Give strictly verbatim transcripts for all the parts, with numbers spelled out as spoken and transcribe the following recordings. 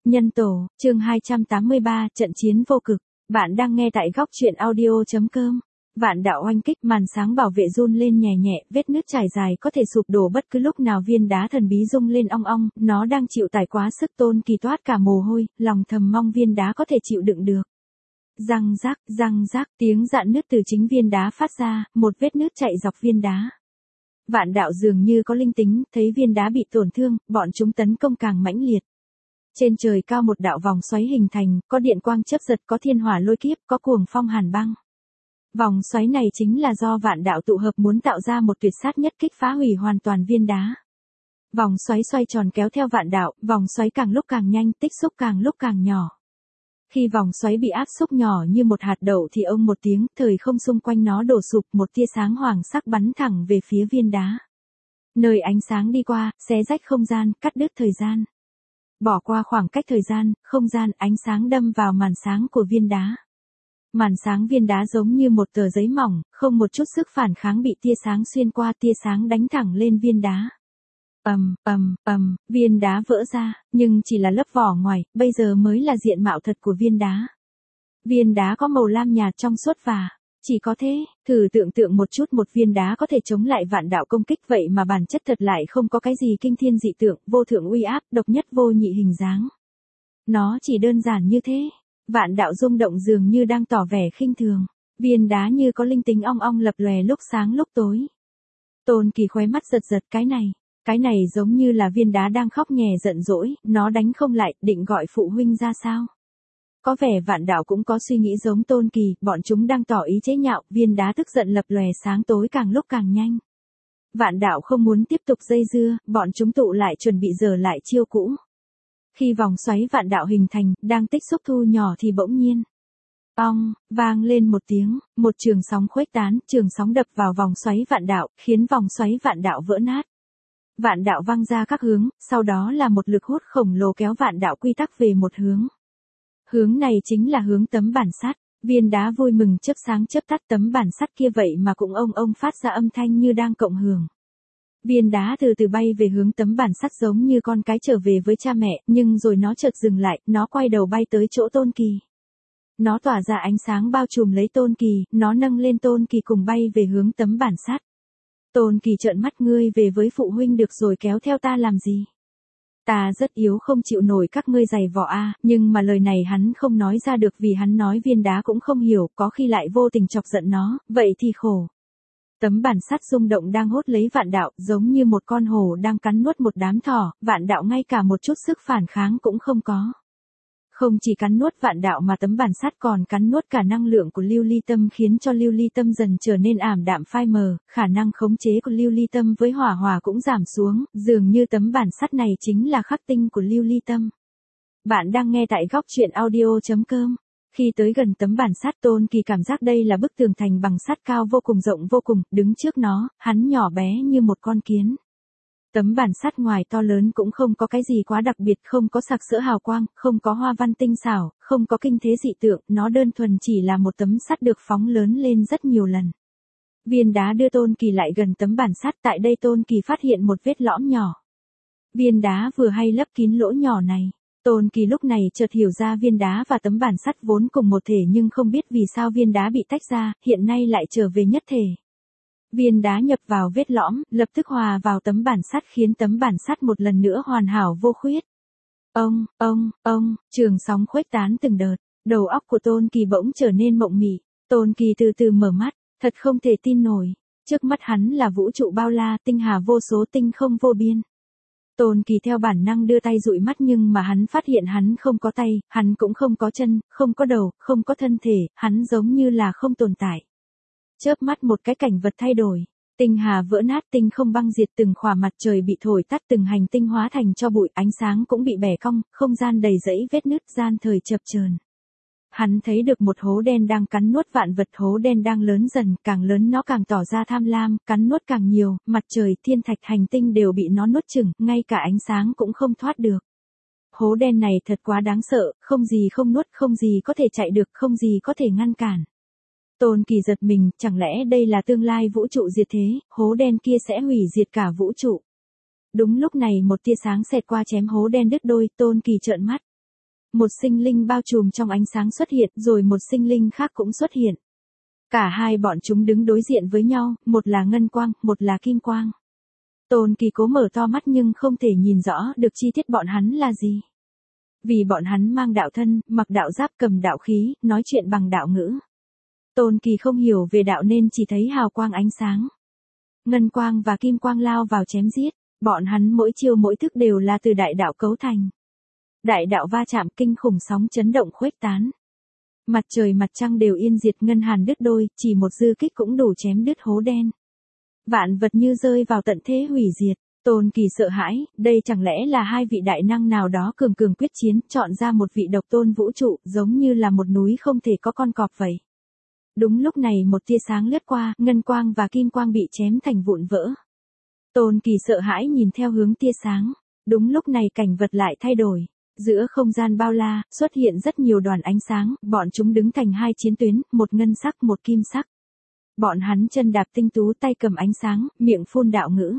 Nhân tổ, chương hai trăm tám mươi ba, trận chiến vô cực. Bạn đang nghe tại góc truyện audio chấm com. Vạn đạo oanh kích, màn sáng bảo vệ run lên nhẹ nhẹ, vết nứt trải dài có thể sụp đổ bất cứ lúc nào. Viên đá thần bí rung lên ong ong, nó đang chịu tải quá sức. Tôn Kỳ toát cả mồ hôi, lòng thầm mong viên đá có thể chịu đựng được. Răng rác, răng rác, tiếng rạn nứt từ chính viên đá phát ra, một vết nứt chạy dọc viên đá. Vạn đạo dường như có linh tính, thấy viên đá bị tổn thương, bọn chúng tấn công càng mãnh liệt. Trên trời cao một đạo vòng xoáy hình thành, có điện quang chớp giật, có thiên hỏa lôi kiếp, có cuồng phong hàn băng. Vòng xoáy này chính là do vạn đạo tụ hợp muốn tạo ra một tuyệt sát nhất kích phá hủy hoàn toàn viên đá. Vòng xoáy xoay tròn kéo theo vạn đạo, vòng xoáy càng lúc càng nhanh, tích xúc càng lúc càng nhỏ. Khi vòng xoáy bị áp xúc nhỏ như một hạt đậu thì ông một tiếng, thời không xung quanh nó đổ sụp, một tia sáng hoàng sắc bắn thẳng về phía viên đá. Nơi ánh sáng đi qua, xé rách không gian, cắt đứt thời gian. Bỏ qua khoảng cách thời gian, không gian, ánh sáng đâm vào màn sáng của viên đá. Màn sáng viên đá giống như một tờ giấy mỏng, không một chút sức phản kháng, bị tia sáng xuyên qua, tia sáng đánh thẳng lên viên đá. Ầm, ầm, ầm, viên đá vỡ ra, nhưng chỉ là lớp vỏ ngoài, bây giờ mới là diện mạo thật của viên đá. Viên đá có màu lam nhạt trong suốt và chỉ có thế, thử tưởng tượng một chút, một viên đá có thể chống lại vạn đạo công kích, vậy mà bản chất thật lại không có cái gì kinh thiên dị tượng, vô thượng uy áp, độc nhất vô nhị hình dáng. Nó chỉ đơn giản như thế. Vạn đạo rung động dường như đang tỏ vẻ khinh thường. Viên đá như có linh tính ong ong lập lòe lúc sáng lúc tối. Tôn Kỳ khóe mắt giật giật, cái này, cái này giống như là viên đá đang khóc nhè giận dỗi, nó đánh không lại, định gọi phụ huynh ra sao? Có vẻ vạn đạo cũng có suy nghĩ giống Tôn Kỳ, bọn chúng đang tỏ ý chế nhạo, viên đá tức giận lập lòe sáng tối càng lúc càng nhanh. Vạn đạo không muốn tiếp tục dây dưa, bọn chúng tụ lại chuẩn bị dở lại chiêu cũ. Khi vòng xoáy vạn đạo hình thành, đang tích xúc thu nhỏ thì bỗng nhiên. Ong, vang lên một tiếng, một trường sóng khuếch tán, trường sóng đập vào vòng xoáy vạn đạo, khiến vòng xoáy vạn đạo vỡ nát. Vạn đạo văng ra các hướng, sau đó là một lực hút khổng lồ kéo vạn đạo quy tắc về một hướng. Hướng này chính là hướng tấm bản sắt. Viên đá vui mừng chớp sáng chớp tắt, tấm bản sắt kia vậy mà cũng ông ông phát ra âm thanh như đang cộng hưởng. Viên đá từ từ bay về hướng tấm bản sắt giống như con cái trở về với cha mẹ, nhưng rồi nó chợt dừng lại, nó quay đầu bay tới chỗ Tôn Kỳ. Nó tỏa ra ánh sáng bao trùm lấy Tôn Kỳ, nó nâng lên Tôn Kỳ cùng bay về hướng tấm bản sắt. Tôn Kỳ trợn mắt, ngươi về với phụ huynh được rồi, kéo theo ta làm gì? Ta rất yếu, không chịu nổi các ngươi giày vò a, nhưng mà lời này hắn không nói ra được vì hắn nói viên đá cũng không hiểu, có khi lại vô tình chọc giận nó, vậy thì khổ. Tấm bản sắt rung động đang hốt lấy vạn đạo, giống như một con hổ đang cắn nuốt một đám thỏ, vạn đạo ngay cả một chút sức phản kháng cũng không có. Không chỉ cắn nuốt vạn đạo mà tấm bản sắt còn cắn nuốt cả năng lượng của lưu ly tâm, khiến cho lưu ly tâm dần trở nên ảm đạm phai mờ, khả năng khống chế của lưu ly tâm với hỏa hỏa cũng giảm xuống, dường như tấm bản sắt này chính là khắc tinh của lưu ly tâm. Bạn đang nghe tại góc truyện audio chấm com. Khi tới gần tấm bản sắt, Tôn Kỳ cảm giác đây là bức tường thành bằng sắt cao vô cùng, rộng vô cùng, đứng trước nó, hắn nhỏ bé như một con kiến. Tấm bản sắt ngoài to lớn cũng không có cái gì quá đặc biệt, không có sặc sỡ hào quang, không có hoa văn tinh xảo, không có kinh thế dị tượng, nó đơn thuần chỉ là một tấm sắt được phóng lớn lên rất nhiều lần. Viên đá đưa Tôn Kỳ lại gần tấm bản sắt, tại đây Tôn Kỳ phát hiện một vết lõm nhỏ. Viên đá vừa hay lấp kín lỗ nhỏ này. Tôn Kỳ lúc này chợt hiểu ra viên đá và tấm bản sắt vốn cùng một thể, nhưng không biết vì sao viên đá bị tách ra, hiện nay lại trở về nhất thể. Viên đá nhập vào vết lõm, lập tức hòa vào tấm bản sắt, khiến tấm bản sắt một lần nữa hoàn hảo vô khuyết. Ông, ông, ông, trường sóng khuếch tán từng đợt, đầu óc của Tôn Kỳ bỗng trở nên mộng mị. Tôn Kỳ từ từ mở mắt, thật không thể tin nổi. Trước mắt hắn là vũ trụ bao la, tinh hà vô số, tinh không vô biên. Tôn Kỳ theo bản năng đưa tay dụi mắt, nhưng mà hắn phát hiện hắn không có tay, hắn cũng không có chân, không có đầu, không có thân thể, hắn giống như là không tồn tại. Chớp mắt một cái cảnh vật thay đổi, tinh hà vỡ nát, tinh không băng diệt, từng khỏa mặt trời bị thổi tắt, từng hành tinh hóa thành tro bụi, ánh sáng cũng bị bẻ cong, không gian đầy rẫy vết nứt, gian thời chập chờn. Hắn thấy được một hố đen đang cắn nuốt vạn vật, hố đen đang lớn dần, càng lớn nó càng tỏ ra tham lam, cắn nuốt càng nhiều, mặt trời, thiên thạch, hành tinh đều bị nó nuốt chửng, ngay cả ánh sáng cũng không thoát được. Hố đen này thật quá đáng sợ, không gì không nuốt, không gì có thể chạy được, không gì có thể ngăn cản. Tôn Kỳ giật mình, chẳng lẽ đây là tương lai vũ trụ diệt thế, hố đen kia sẽ hủy diệt cả vũ trụ. Đúng lúc này một tia sáng xẹt qua chém hố đen đứt đôi, Tôn Kỳ trợn mắt. Một sinh linh bao trùm trong ánh sáng xuất hiện, rồi một sinh linh khác cũng xuất hiện. Cả hai bọn chúng đứng đối diện với nhau, một là ngân quang, một là kim quang. Tôn Kỳ cố mở to mắt nhưng không thể nhìn rõ được chi tiết bọn hắn là gì. Vì bọn hắn mang đạo thân, mặc đạo giáp, cầm đạo khí, nói chuyện bằng đạo ngữ. Tôn Kỳ không hiểu về đạo nên chỉ thấy hào quang ánh sáng. Ngân quang và kim quang lao vào chém giết, bọn hắn mỗi chiêu mỗi thức đều là từ đại đạo cấu thành. Đại đạo va chạm, kinh khủng sóng chấn động khuếch tán. Mặt trời mặt trăng đều yên diệt, ngân hàn đứt đôi, chỉ một dư kích cũng đủ chém đứt hố đen. Vạn vật như rơi vào tận thế hủy diệt. Tôn Kỳ sợ hãi, đây chẳng lẽ là hai vị đại năng nào đó cường cường quyết chiến, chọn ra một vị độc tôn vũ trụ, giống như là một núi không thể có con cọp vậy. Đúng lúc này một tia sáng lướt qua, ngân quang và kim quang bị chém thành vụn vỡ. Tôn Kỳ sợ hãi nhìn theo hướng tia sáng. Đúng lúc này cảnh vật lại thay đổi. Giữa không gian bao la, xuất hiện rất nhiều đoàn ánh sáng, bọn chúng đứng thành hai chiến tuyến, một ngân sắc một kim sắc. Bọn hắn chân đạp tinh tú, tay cầm ánh sáng, miệng phun đạo ngữ.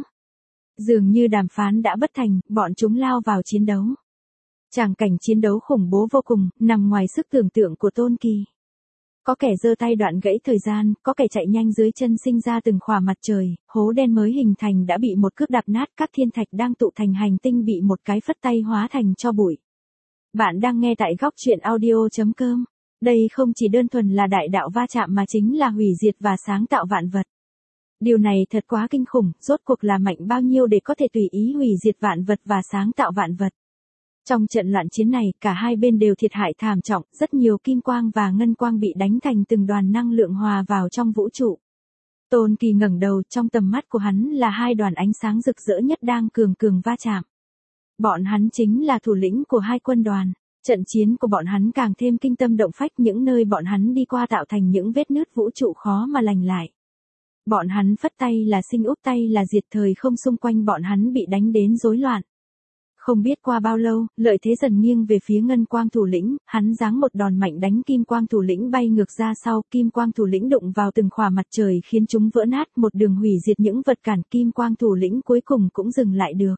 Dường như đàm phán đã bất thành, bọn chúng lao vào chiến đấu. Tràng cảnh chiến đấu khủng bố vô cùng, nằm ngoài sức tưởng tượng của Tôn Kỳ. Có kẻ giơ tay đoạn gãy thời gian, có kẻ chạy nhanh dưới chân sinh ra từng khỏa mặt trời, hố đen mới hình thành đã bị một cước đạp nát, các thiên thạch đang tụ thành hành tinh bị một cái phất tay hóa thành tro bụi. Bạn đang nghe tại góc truyện audio chấm com. Đây không chỉ đơn thuần là đại đạo va chạm mà chính là hủy diệt và sáng tạo vạn vật. Điều này thật quá kinh khủng, rốt cuộc là mạnh bao nhiêu để có thể tùy ý hủy diệt vạn vật và sáng tạo vạn vật. Trong trận loạn chiến này, cả hai bên đều thiệt hại thảm trọng, rất nhiều kim quang và ngân quang bị đánh thành từng đoàn năng lượng hòa vào trong vũ trụ. Tôn Kỳ ngẩng đầu, trong tầm mắt của hắn là hai đoàn ánh sáng rực rỡ nhất đang cường cường va chạm. Bọn hắn chính là thủ lĩnh của hai quân đoàn. Trận chiến của bọn hắn càng thêm kinh tâm động phách, những nơi bọn hắn đi qua tạo thành những vết nứt vũ trụ khó mà lành lại. Bọn hắn phất tay là sinh, úp tay là diệt, thời không xung quanh bọn hắn bị đánh đến rối loạn. Không biết qua bao lâu, lợi thế dần nghiêng về phía ngân quang thủ lĩnh, hắn giáng một đòn mạnh đánh kim quang thủ lĩnh bay ngược ra sau, kim quang thủ lĩnh đụng vào từng khỏa mặt trời khiến chúng vỡ nát, một đường hủy diệt những vật cản, kim quang thủ lĩnh cuối cùng cũng dừng lại được.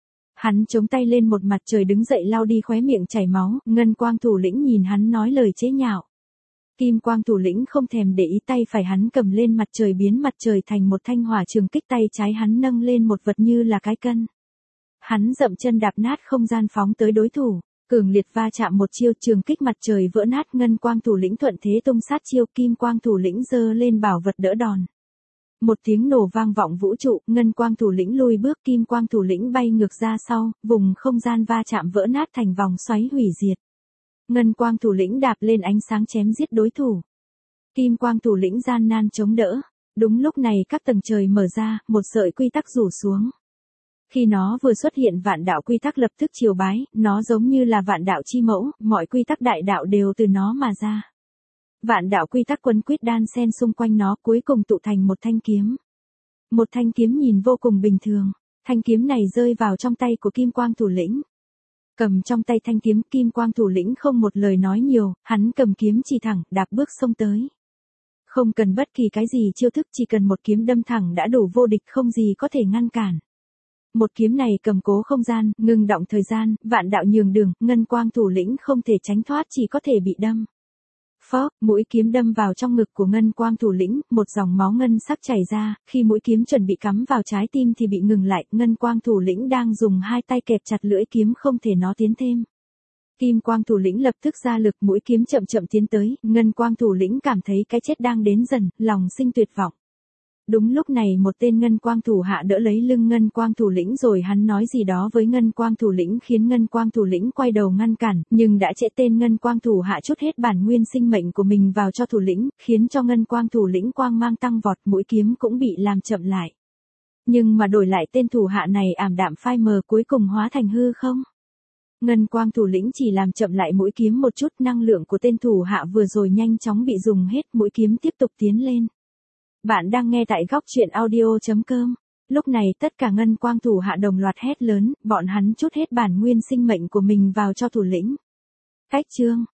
Hắn chống tay lên một mặt trời đứng dậy lau đi khóe miệng chảy máu, ngân quang thủ lĩnh nhìn hắn nói lời chế nhạo. Kim quang thủ lĩnh không thèm để ý, tay phải hắn cầm lên mặt trời biến mặt trời thành một thanh hỏa trường kích, tay trái hắn nâng lên một vật như là cái cân. Hắn dậm chân đạp nát không gian phóng tới đối thủ, cường liệt va chạm một chiêu, trường kích mặt trời vỡ nát, ngân quang thủ lĩnh thuận thế tung sát chiêu, kim quang thủ lĩnh giơ lên bảo vật đỡ đòn. Một tiếng nổ vang vọng vũ trụ, ngân quang thủ lĩnh lùi bước, kim quang thủ lĩnh bay ngược ra sau, vùng không gian va chạm vỡ nát thành vòng xoáy hủy diệt. Ngân quang thủ lĩnh đạp lên ánh sáng chém giết đối thủ. Kim quang thủ lĩnh gian nan chống đỡ. Đúng lúc này các tầng trời mở ra, một sợi quy tắc rủ xuống. Khi nó vừa xuất hiện, vạn đạo quy tắc lập tức triều bái, nó giống như là vạn đạo chi mẫu, mọi quy tắc đại đạo đều từ nó mà ra. Vạn đạo quy tắc quấn quýt đan xen xung quanh nó, cuối cùng tụ thành một thanh kiếm. Một thanh kiếm nhìn vô cùng bình thường, thanh kiếm này rơi vào trong tay của kim quang thủ lĩnh. Cầm trong tay thanh kiếm, kim quang thủ lĩnh không một lời nói nhiều, hắn cầm kiếm chỉ thẳng, đạp bước xông tới. Không cần bất kỳ cái gì chiêu thức, chỉ cần một kiếm đâm thẳng đã đủ vô địch, không gì có thể ngăn cản. Một kiếm này cầm cố không gian, ngừng động thời gian, vạn đạo nhường đường, ngân quang thủ lĩnh không thể tránh thoát, chỉ có thể bị đâm. Phó, mũi kiếm đâm vào trong ngực của ngân quang thủ lĩnh, một dòng máu ngân sắc chảy ra, khi mũi kiếm chuẩn bị cắm vào trái tim thì bị ngừng lại, ngân quang thủ lĩnh đang dùng hai tay kẹp chặt lưỡi kiếm không thể nó tiến thêm. Kim quang thủ lĩnh lập tức ra lực, mũi kiếm chậm chậm tiến tới, ngân quang thủ lĩnh cảm thấy cái chết đang đến dần, lòng sinh tuyệt vọng. Đúng lúc này một tên ngân quang thủ hạ đỡ lấy lưng ngân quang thủ lĩnh rồi hắn nói gì đó với ngân quang thủ lĩnh khiến ngân quang thủ lĩnh quay đầu ngăn cản, nhưng đã trễ, tên ngân quang thủ hạ chút hết bản nguyên sinh mệnh của mình vào cho thủ lĩnh, khiến cho ngân quang thủ lĩnh quang mang tăng vọt, mũi kiếm cũng bị làm chậm lại. Nhưng mà đổi lại tên thủ hạ này ảm đạm phai mờ, cuối cùng hóa thành hư không. Ngân quang thủ lĩnh chỉ làm chậm lại mũi kiếm một chút, năng lượng của tên thủ hạ vừa rồi nhanh chóng bị dùng hết, mũi kiếm tiếp tục tiến lên. Bạn đang nghe tại góc truyện audio chấm com. Lúc này tất cả ngân quang thủ hạ đồng loạt hét lớn, bọn hắn chút hết bản nguyên sinh mệnh của mình vào cho thủ lĩnh. Cách chương,